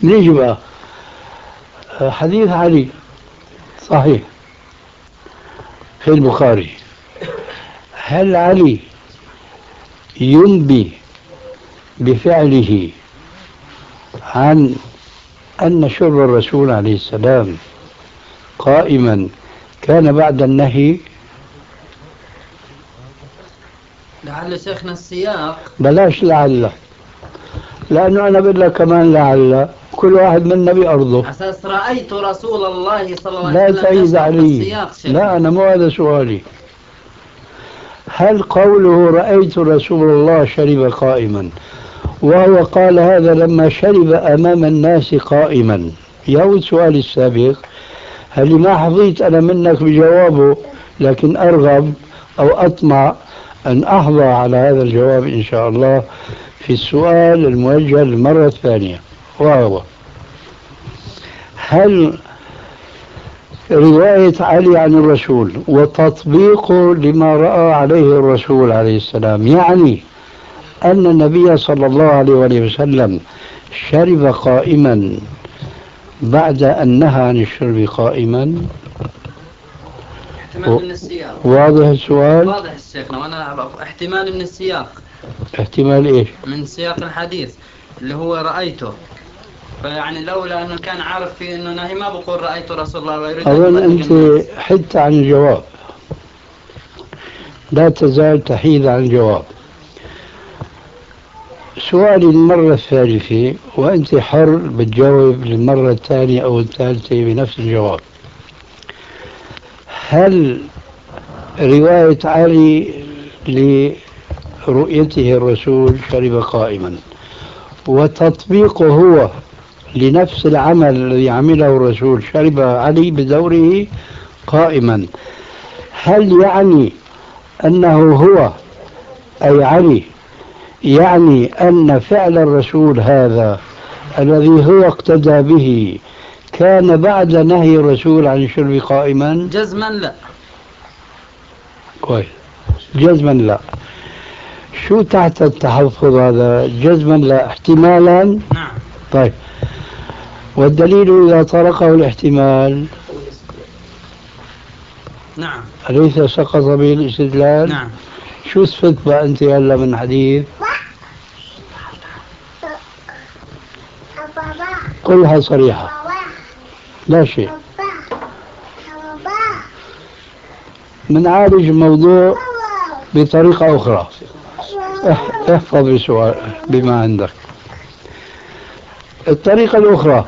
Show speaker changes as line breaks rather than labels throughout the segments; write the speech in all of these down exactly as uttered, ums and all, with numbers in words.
نيجي بقى حديث علي صحيح في البخاري. هل علي ينبي بفعله عن أن شرب الرسول عليه السلام قائما كان بعد النهي؟
لعل شيخنا السياق
بلاش لعل، لأنه أنا بقول لك كمان لعل كل واحد منا بأرضه.
أساس رأيت رسول الله صلى الله
لا
عليه وسلم
تعيد علي. لا أنا مو هذا سؤالي. هل قوله رأيت رسول الله شرب قائما وهو قال هذا لما شرب أمام الناس قائما، يعود سؤالي السابق، هل ما حظيت أنا منك بجوابه، لكن أرغب أو أطمع أن أحظى على هذا الجواب إن شاء الله في السؤال الموجه للمرة الثانية، وهو هل رواية علي عن الرسول وتطبيقه لما رأى عليه الرسول عليه السلام يعني أن النبي صلى الله عليه وسلم شرب قائما بعد أن نهى عن الشرب قائما؟
احتمال من السياق.
واضح السؤال؟
واضح الشيخنا، وأنا احتمال من السياق.
احتمال إيش؟
من سياق الحديث اللي هو رأيته، فيعني لولا أنه كان عارف فيه أنه نهي ما بقول رأيت رسول الله ويريد.
أظن أنت حدت عن الجواب، لا تزال تحيد عن الجواب. سؤالي المرة الثالثة وأنت حر بتجاوب للمرة الثانية أو الثالثة بنفس الجواب. هل رواية علي لرؤيته الرسول شرب قائما وتطبيقه هو لنفس العمل الذي عمله الرسول شرب علي بدوره قائما، هل يعني أنه هو أي علي يعني أن فعل الرسول هذا الذي هو اقتدى به كان بعد نهي الرسول عن الشرب قائما؟
جزما لا.
كويس، جزما لا. شو تحت التحفظ هذا؟ جزما لا، احتمالا؟
نعم.
طيب، والدليل إذا طرقه الاحتمال
نعم
أليس سقط به الاستدلال؟
نعم.
شو استفدت بقى أنت هلا من حديث؟ قلها صريحة، لا شيء. منعالج الموضوع بطريقة أخرى. احفظ بسؤال بما عندك. الطريقة الأخرى،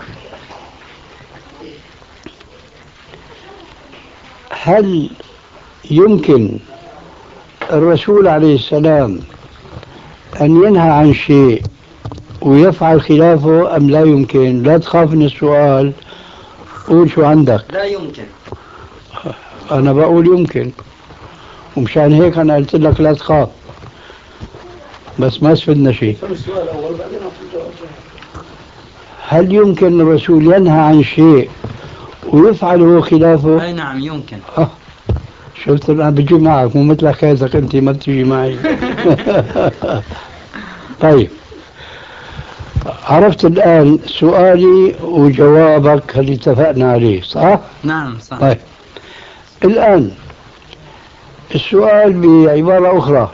هل يمكن الرسول عليه السلام أن ينهى عن شيء ويفعل خلافه أم لا يمكن؟ لا تخاف من السؤال، قول شو عندك.
لا يمكن.
أنا بقول يمكن، ومشان هيك أنا قلت لك لا تخاف، بس ما استفدنا شيء. هل يمكن الرسول ينهى عن شيء ويفعله خلافه؟
أي نعم يمكن.
آه. شفت أنا بجي معك، مو مثل حكايتك أنت ما بتجي معي. طيب، عرفت الآن سؤالي وجوابك اللي اتفقنا عليه، صح؟
نعم صح.
طيب، الآن السؤال بعبارة أخرى،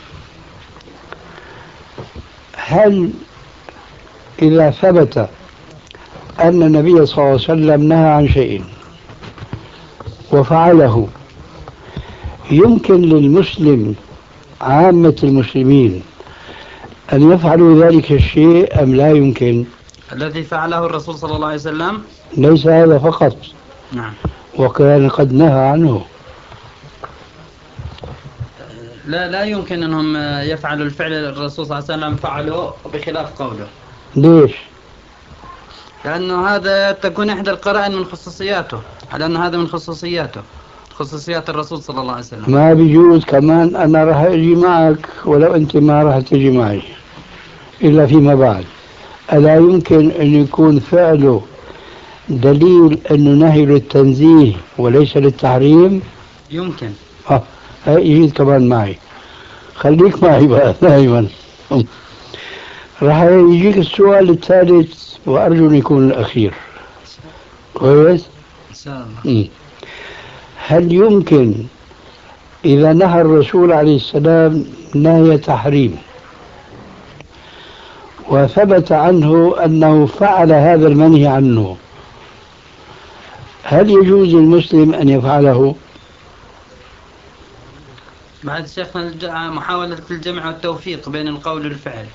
هل إذا ثبت أن النبي صلى الله عليه وسلم نهى عن شيء وفعله، يمكن للمسلم عامة المسلمين أن يفعلوا ذلك الشيء أم لا يمكن؟
الذي فعله الرسول صلى الله عليه وسلم
ليس هذا فقط،
نعم،
وكان قد نهى عنه.
لا لا يمكن أنهم يفعلوا الفعل الرسول صلى الله عليه وسلم فعله بخلاف قوله.
ليش؟
لأنه هذا تكون إحدى القرائن من خصوصياته، لأنه هذا من خصوصياته، خصوصيات الرسول صلى الله عليه وسلم.
ما بيجوز كمان أنا راح أجي معك ولو أنت ما راح تجي معي إلا فيما بعد. ألا يمكن أن يكون فعله دليل أنه نهي للتنزيه وليس للتحريم؟
يمكن.
ها هاي جيت كمان معي، خليك معي بقى دائما. راح يجيك السؤال الثالث وأرجو أن يكون الأخير. كويس؟
إن شاء الله.
هل يمكن إذا نهى الرسول عليه السلام نهي تحريم وثبت عنه أنه فعل هذا المنهي عنه، هل يجوز للمسلم أن يفعله؟
بعد شيخنا محاولة الجمع والتوفيق بين القول والفعل.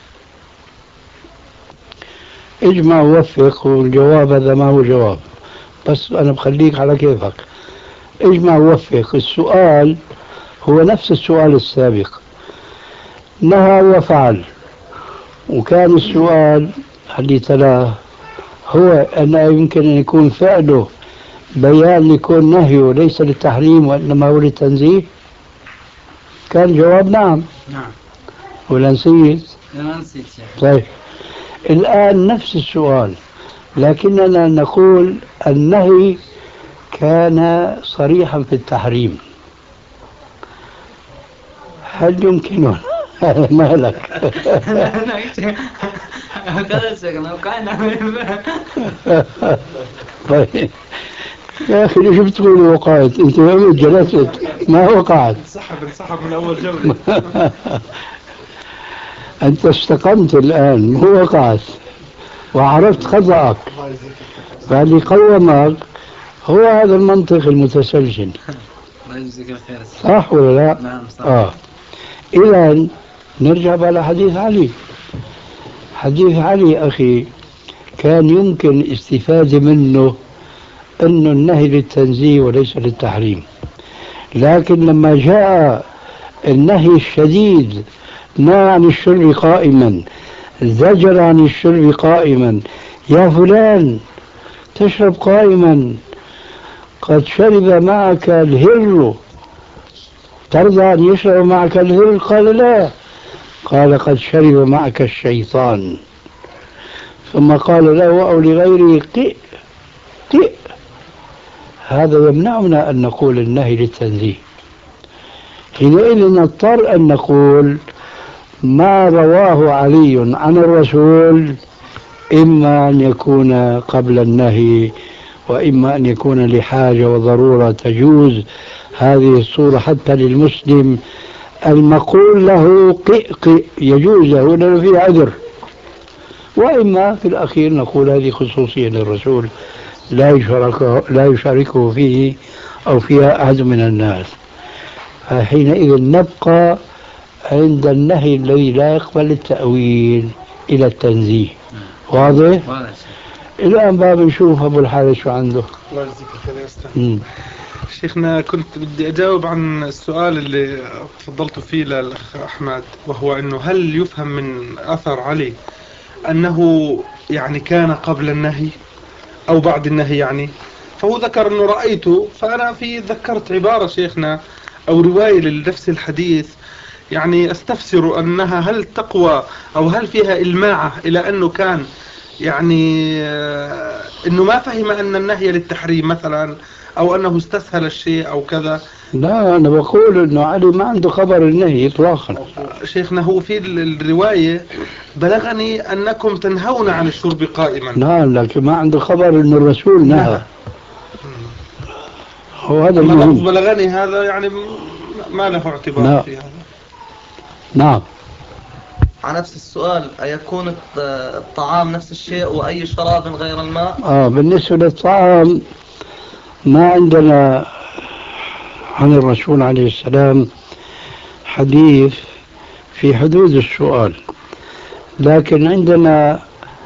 اجمع ووفق، والجواب هذا ما هو جواب، بس أنا بخليك على كيفك. اجمع ووفق، السؤال هو نفس السؤال السابق، نهى وفعل، وكان السؤال اللي تلاه هو أن يمكن أن يكون فعله بيان ليكون نهيه ليس للتحريم وإنما هو للتنزيه. كان جواب نعم.
نعم.
ولا نسيت؟
لا نسيت شيخ.
طيب الآن نفس السؤال، لكننا نقول النهي كان صريحا في التحريم، هل يمكن ما لك؟ طيب يا أخي ليش بتقول وقعت؟ أنت يوم جلست ما وقعت.
انسحب انسحب من أول جولة.
أنت استقمت الآن، مو وقعت وعرفت خطأك، فاللي قومك هو هذا المنطق المتسلسل.
الله يجزيك الخير.
صح ولا لا؟
نعم صح.
آه. إذا نرجع على حديث علي. حديث علي أخي كان يمكن استفادة منه أنه النهي للتنزيه وليس للتحريم، لكن لما جاء النهي الشديد نهى عن الشرب قائما، زجر عن الشرب قائما، يا فلان تشرب قائما قد شرب معك الهر، ترضى أن يشرب معك الهر؟ قال لا، قال قد شرب معك الشيطان. ثم قال له أو لغيره قئ قئ. هذا يمنعنا أن نقول النهي للتنزيه. حينئذ نضطر أن نقول ما رواه علي عن الرسول إما أن يكون قبل النهي وإما أن يكون لحاجة وضرورة تجوز هذه الصورة حتى للمسلم المقول له قئ قئ يجوز له لأنه فيه عذر، وإما في الأخير نقول هذه خصوصية للرسول لا يشاركه, لا يشاركه فيه أو فيها أحد من الناس. فحينئذ نبقى عند النهي الذي لا يقبل التأويل إلى التنزيه. واضح؟ الآن باب نشوف أبو الحارث شو عنده.
الله يجزيك الخير يا أستاذ. شيخنا كنت بدي أجاوب عن السؤال اللي تفضلت فيه للأخ أحمد، وهو أنه هل يفهم من أثر علي أنه يعني كان قبل النهي أو بعد النهي يعني؟ فهو ذكر أنه رأيته، فأنا في ذكرت عبارة شيخنا أو رواية لنفس الحديث يعني استفسر أنها هل تقوى أو هل فيها إلماعة إلى أنه كان يعني أنه ما فهم أن النهي للتحريم مثلا، أو أنه استسهل الشيء أو كذا.
لا أنا بقول أنه علي ما عنده خبر النهي إطلاقا.
شيخنا هو في الرواية بلغني أنكم تنهون عن الشرب قائما.
نعم لكن ما عنده خبر أن الرسول نهى. هو هذا
المهم. بلغني هذا يعني ما له اعتبار
نعم.
في هذا.
نعم.
على نفس السؤال، أيكون الطعام نفس الشيء وأي شراب غير الماء؟
آه بالنسبة للطعام ما عندنا عن الرسول عليه السلام حديث في حدود السؤال، لكن عندنا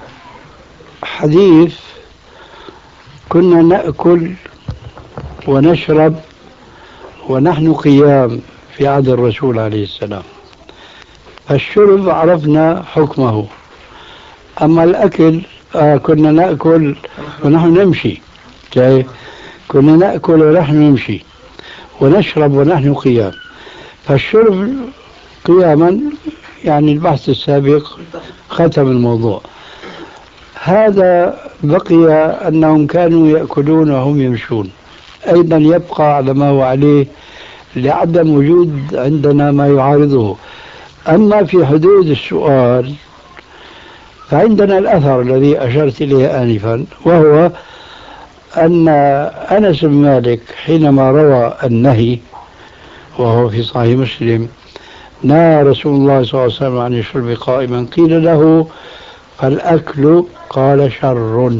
حديث كنا نأكل ونشرب ونحن قيام في عهد الرسول عليه السلام، فالشرب عرفنا حكمه، أما الأكل آه كنا نأكل ونحن نمشي، جاي كنا نأكل ونحن نمشي ونشرب ونحن قيام، فالشرب قياما يعني البحث السابق ختم الموضوع. هذا بقي أنهم كانوا يأكلون وهم يمشون، أيضا يبقى على ما هو عليه لعدم وجود عندنا ما يعارضه. أما في حدود السؤال فعندنا الأثر الذي أشرت إليه آنفا، وهو أن أنس بن مالك حينما روى النهي وهو في صحيح مسلم، نهى رسول الله صلى الله عليه وسلم عن الشرب قائما، قيل له فالأكل قال شر.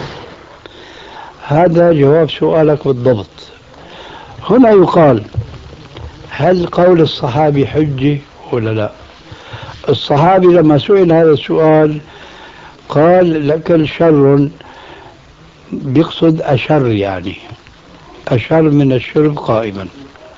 هذا جواب سؤالك بالضبط. هنا يقال هل قول الصحابي حجة ولا لا؟ الصحابي لما سئل هذا السؤال قال لك شر، بيقصد أشر، يعني أشر من الشرب قائما.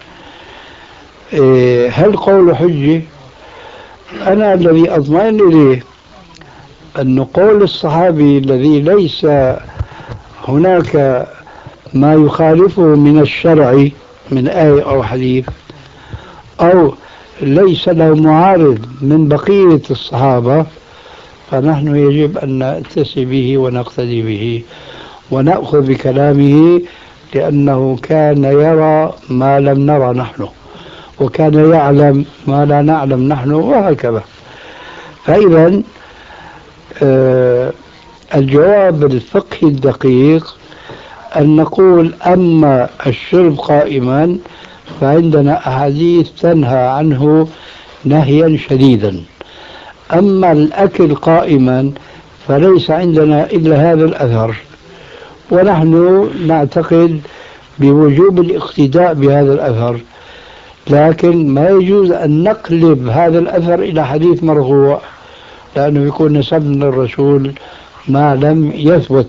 هل قول حجة؟ أنا الذي أطمئن إليه أن قول الصحابي الذي ليس هناك ما يخالفه من الشرع من آية أو حديث، أو ليس له معارض من بقية الصحابة، فنحن يجب أن نأتسي به ونقتدي به ونأخذ بكلامه، لأنه كان يرى ما لم نرى نحن، وكان يعلم ما لا نعلم نحن، وهكذا. فإذا آه الجواب الفقهي الدقيق أن نقول أما الشرب قائما فعندنا أحاديث تنهى عنه نهيا شديدا، أما الأكل قائما فليس عندنا إلا هذا الأثر، ونحن نعتقد بوجوب الاقتداء بهذا الأثر، لكن ما يجوز أن نقلب هذا الأثر إلى حديث مرفوع، لأنه يكون نسبنا للرسول ما لم يثبت.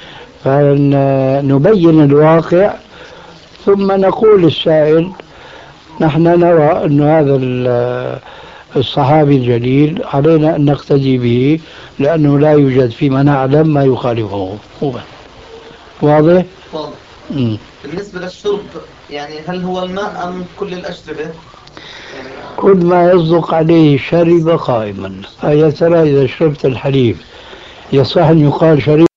فنبين الواقع ثم نقول للسائل نحن نرى أن هذا الصحابي الجليل علينا أن نقتدي به، لأنه لا يوجد فيما نعلم ما يخالفه. واضح؟
واضح. بالنسبة للشرب يعني هل هو الماء أم كل الأشربة؟ يعني
كل ما يصدق عليه شرب قائما. يا ترى إذا شربت الحليب يصح أن يقال شرب